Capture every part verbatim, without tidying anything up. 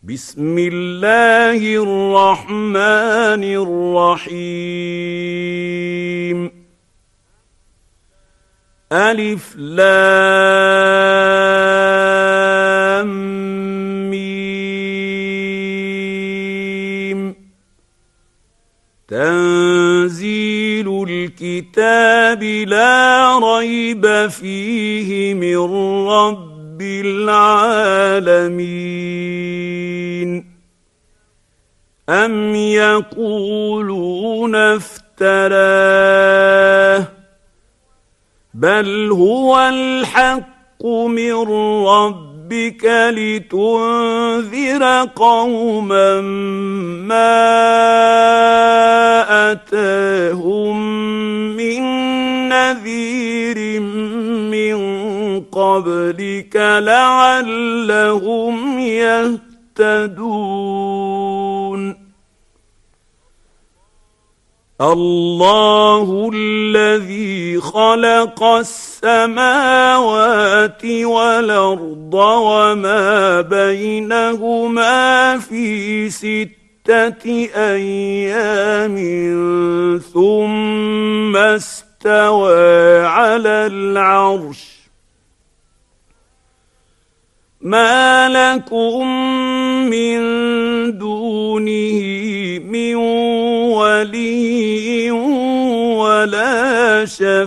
بسم الله الرحمن الرحيم. ألف لام ميم. تنزيل الكتاب لا ريب فيه من رب العالمين. أم يقولون افتراه بل هو الحق من ربك لتنذر قوما ما أتاهم من نذير من قبلك لعلهم يهتدون. الله الذي خلق السماوات والأرض وما بينهما في ستة أيام ثم استوى على العرش. ما لكم من دونه من ولي ولا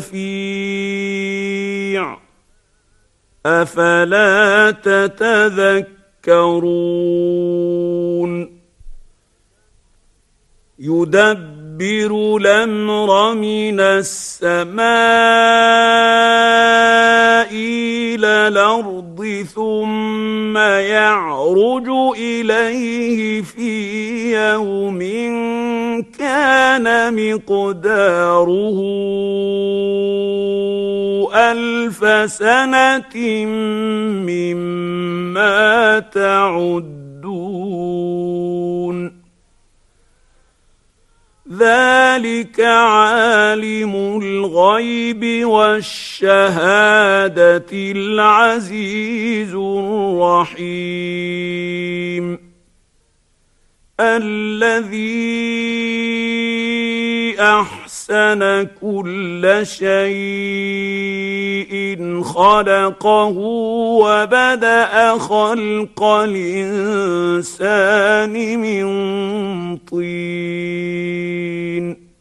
شفيع أفلا تتذكرون. يدبر الأمر من السماء إلى الأرض ثم يعرج إليه في يوم كان مقداره ألف سنة مما تعدون. ذلك عالم الغيب والشهادة العزيز الرحيم. الذي أحسن كل شيء خلقه وبدأ خلق الإنسان من طين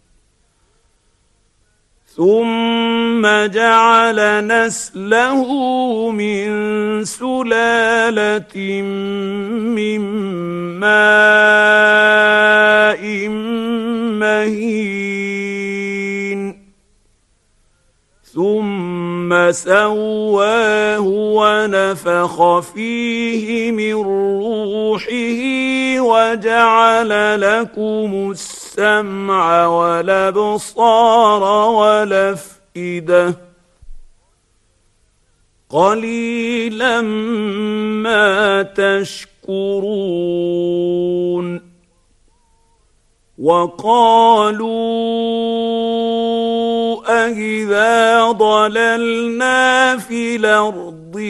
ثم جعل نسله من سلالة من ماء مهين ثم سواه ونفخ فيه من روحه وجعل لكم السمع والأبصار والأفئدة قليلا ما تشكرون. وقالوا أإذا ضللنا في الأرض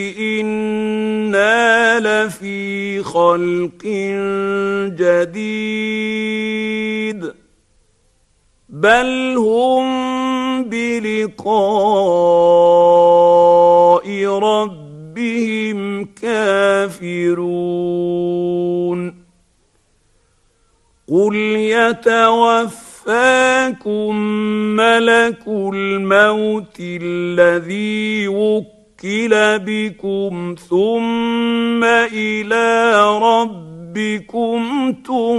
إنا لفي خلق جديد بل هم بلقاء ربهم كافرون. قل يتوفاكم ملك الموت الذي وكل بكم ثم إلى ربكم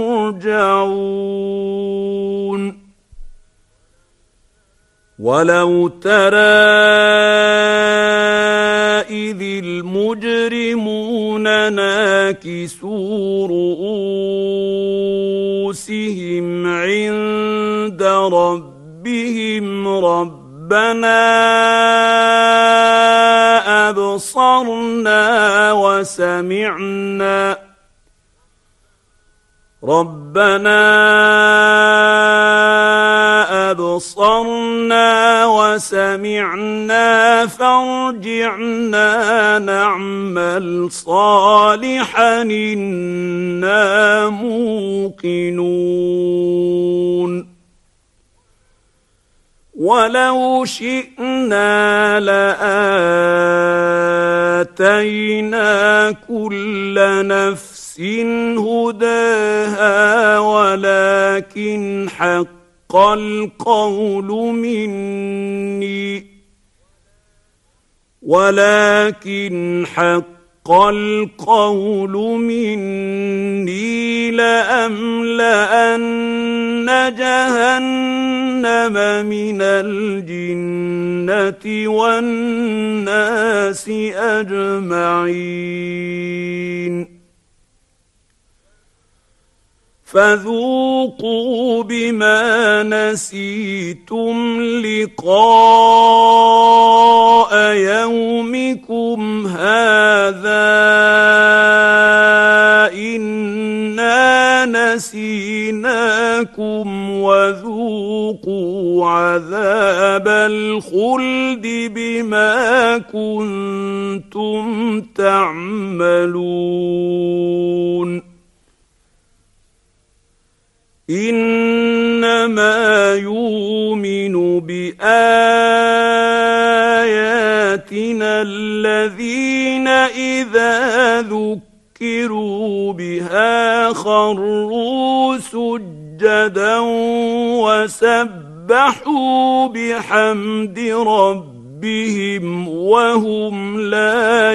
ترجعون. ولو ترى إذ المجرمون ناكسوا رؤوسهم عند ربهم ربنا أبصرنا وسمعنا ربنا أبصرنا وسمعنا فارجعنا نعمل صالحا إنا موقنون ولو شئنا لآتينا كل نفس هداها ولكن حق القول مني ولكن حق القول مني لأملأن جهنم من الجنة والناس أجمعين فذوقوا بما نسيتم لقاء يومكم هذا إنا نسيناكم وذوقوا عذاب الخلد بما كنتم تعملون إنما يؤمن بآياتنا الذين إذا ذكروا بها خروا سجدا وسبحوا بحمد ربهم وهم لا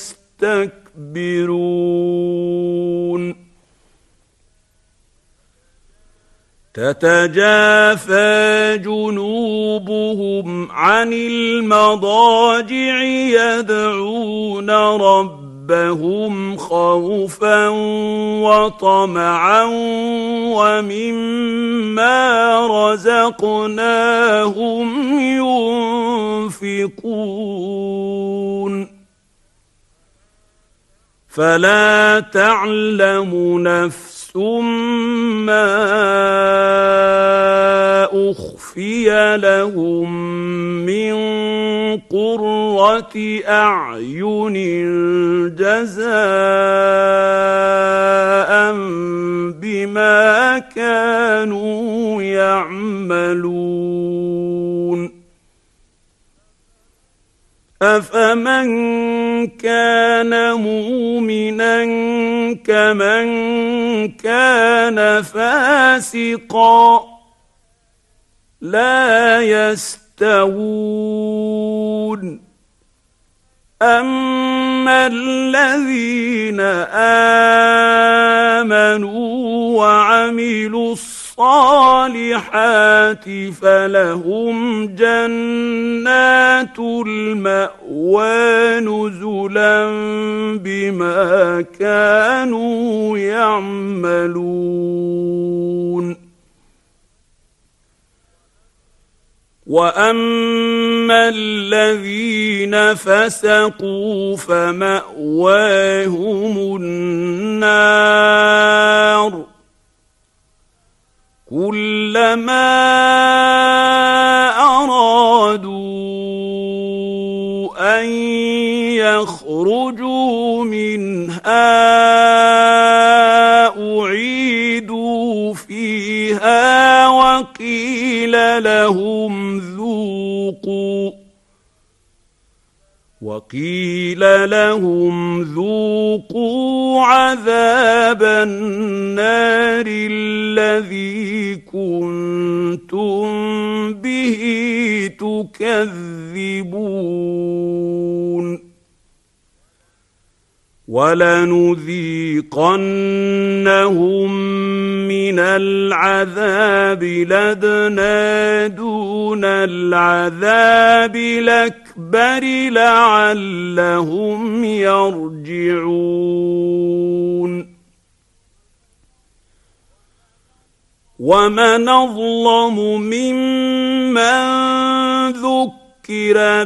يستكبرون تتجافى جنوبهم عن المضاجع يدعون ربهم خوفا وطمعا ومما رزقناهم ينفقون فلا تعلم نفس ثم أخفي لهم من قرة أعين جزاء بما كانوا يعملون أفمن كان مؤمنا كمن كان فاسقا لا يستوون أما الذين آمنوا وعملوا الصالحات فلهم جنات المأوى نزلا بما كانوا يعملون وأما الذين فسقوا فمأواهم النار كلما أرادوا أن يخرجوا منها أعيدوا فيها وقيل لهم ذوقوا وقيل لهم ذوقوا عذاب النار الذي كنتم به تكذبون ولنذيقنهم من العذاب لدنا دون العذاب الأكبر لعلهم يرجعون ومن أظلم ممن ذكر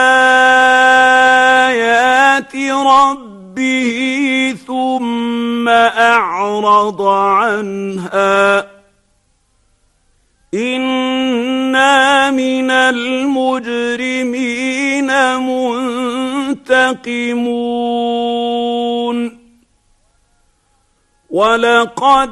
بآيات ربه به ثم أعرض عنها إنا من المجرمين المجرمين منتقمون ولقد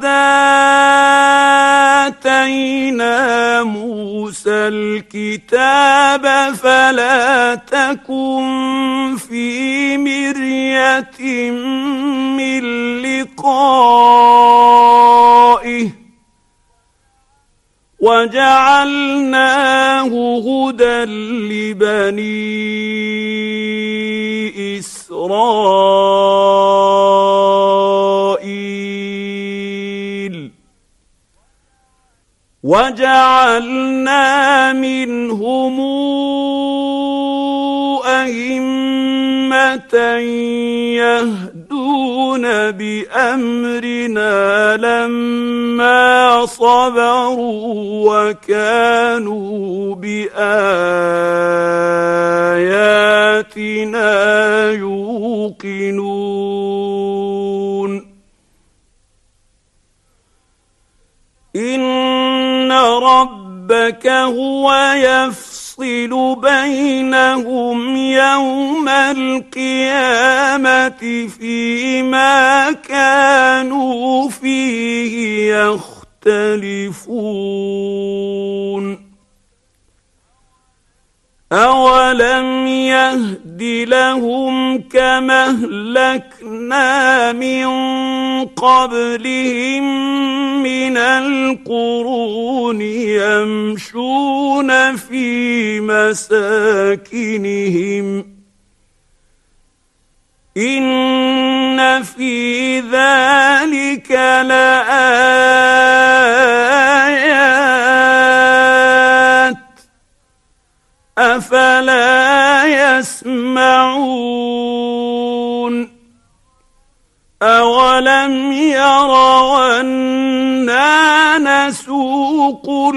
آتينا موسى الكتاب فلا تكن في مرية من لقائه وجعلناه هدى لبني إسرائيل وجعلنا منهم أئمة يهدون بأمرنا لما صبروا وكانوا بآياتنا يوقنون إن ربك هو يفصل بينهم يوم القيامة فيما كانوا فيه يختلفون أولم يهد لهم كما أهلكنا من قبلهم من القرون يمشون في مساكنهم إن في ذلك لآيات أفلا يسمعون أولم يروا أنا نسوق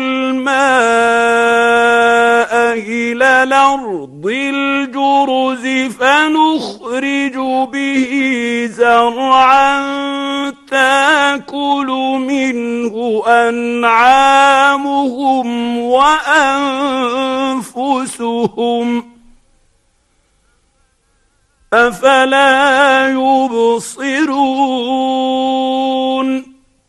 الماء إلى الأرض الجرز فنخرج به زرعا تأكل منه أنعامهم وأنفسهم أفلا يبصرون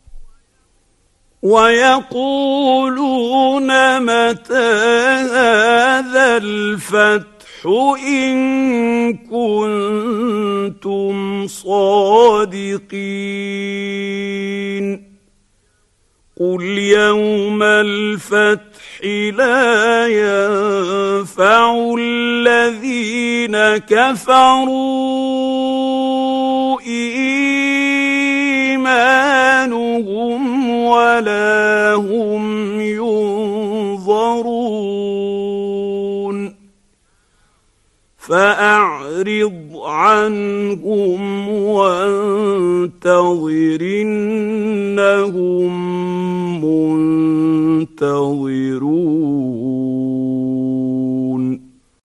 ويقولون متى هذا الفتح إن كنتم صادقين قل يوم الفتح لا ينفع الذين كفروا إيمانهم ولا هم ينظرون فأعرض عنهم وانتظر إنهم